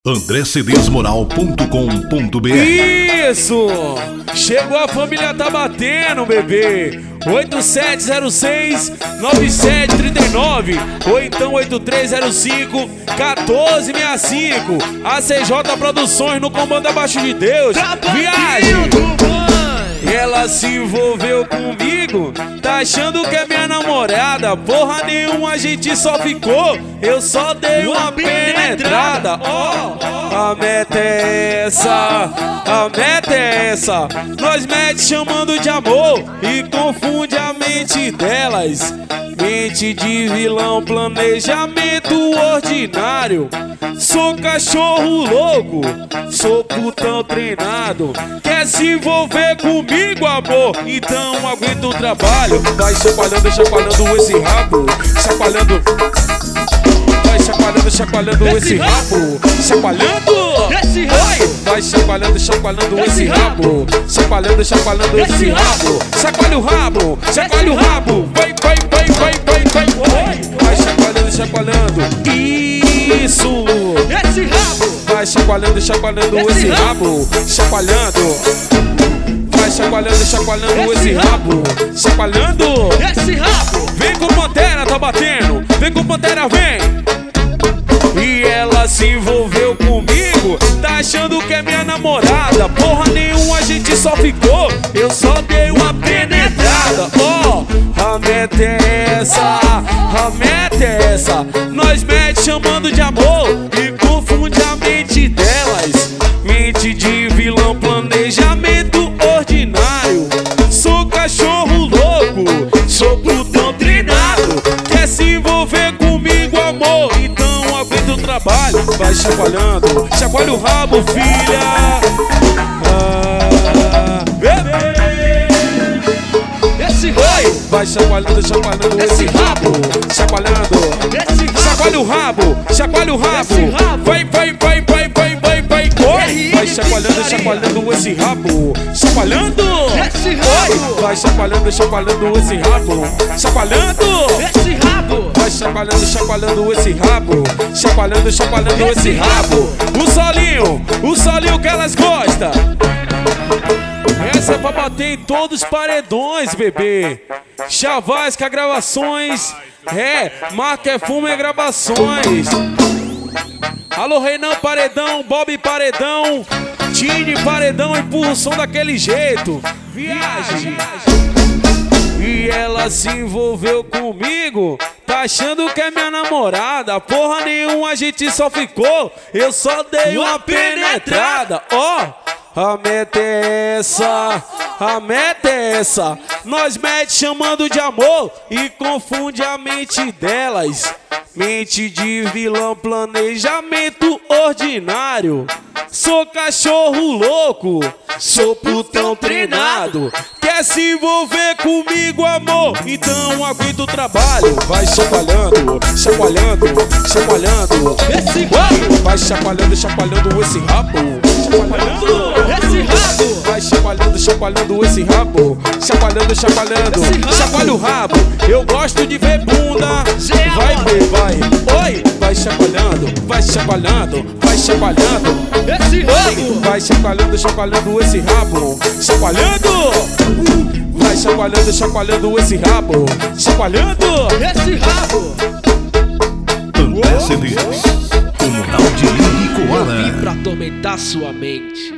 andrecedesmoral.com.br. Isso! Chegou, a família tá batendo, bebê. 8706-9739 ou então 8305-1465. ACJ Produções no comando abaixo de Deus. Viagem! Ela se envolveu comigo, tá achando que é minha namorada. Porra nenhuma, a gente só ficou, eu só dei uma penetrada. A meta é essa, a meta é essa. Nós mete chamando de amor e confunde a mente delas. Mente de vilão, planejamento ordinário. Sou cachorro louco, sou putão treinado. Quer se envolver comigo, amor? Então aguenta o trabalho. Vai chacoalhando, chacoalhando esse rabo. Chacoalhando. Vai chacoalhando, chacoalhando esse rabo. Chacoalhando esse rabo. Vai chacoalhando, chacoalhando esse rabo. Chacoalhando, chacoalhando esse rabo. Chacoalha o rabo, chacoalha o rabo. Vai, vai, vai, vai, vai, vai. Vai chacoalhando, chacoalhando. Isso. Esse rabo. Vai chacoalhando, chacoalhando esse rabo. Chacoalhando. Vai chacoalhando, chacoalhando esse rabo. Chacoalhando esse rabo. Vem com Pantera, tá batendo. Vem com Pantera, vem. E ela se envolveu comigo, tá achando que é minha namorada. Porra nenhuma, a gente só ficou, eu só dei uma penetrada. A meta é essa, a meta é essa. Nós mete chamando de amor e confunde a mente delas. Mente de vilão, planejamento ordinário. Sou cachorro louco, sou putão treinado. Quer se envolver comigo, amor? Então aguenta o trabalho. Vai chacoalhando, chacoalha o rabo, filha. Esse rabo. Vai chacoalhando, chacoalhando esse rabo. Chacoalhando, chacoalha o rabo, chacoalha o rabo. Vai, vai, vai, vai, vai, vai, vai. Vai chacoalhando, chacoalhando esse rabo. Chacoalhando esse rabo. Vai chacoalhando, chacoalhando esse rabo. Chacoalhando esse rabo. Vai chacoalhando, chacoalhando esse rabo. Chacoalhando, chacoalhando esse rabo. O solinho que elas gostam. Essa é pra bater em todos os paredões, bebê. Chavasca Gravações. Marca é Fumo Gravações. Alô, Reinan Paredão, Bob Paredão, Tini Paredão, empurra o som daquele jeito. Viagem. E ela se envolveu comigo, tá achando que é minha namorada. Porra nenhuma, a gente só ficou, eu só dei uma penetrada. A meta é essa, a meta é essa. Nós mete chamando de amor e confunde a mente delas. Mente de vilão, planejamento ordinário. Sou cachorro louco, sou putão treinado. Quer se envolver comigo, amor? Então aguenta o trabalho. Vai chacoalhando, chacoalhando, chacoalhando esse rabo. Vai chacoalhando, chacoalhando esse rabo. Chacoalhando esse rabo. Vai chacoalhando, chacoalhando esse rabo. Chacoalhando, chacoalhando. Chacoalha o rabo. Eu gosto de ver bunda. Vai ver, vai. Oi, vai chacoalhando, vai chacoalhando, vai chacoalhando esse rabo. Vai chacoalhando, chacoalhando esse rabo. Chacoalhando. Vai chacoalhando, chacoalhando esse rabo. Chacoalhando esse rabo. André Cedês, Comunal de Ligue Coana. Eu vim pra atormentar sua mente.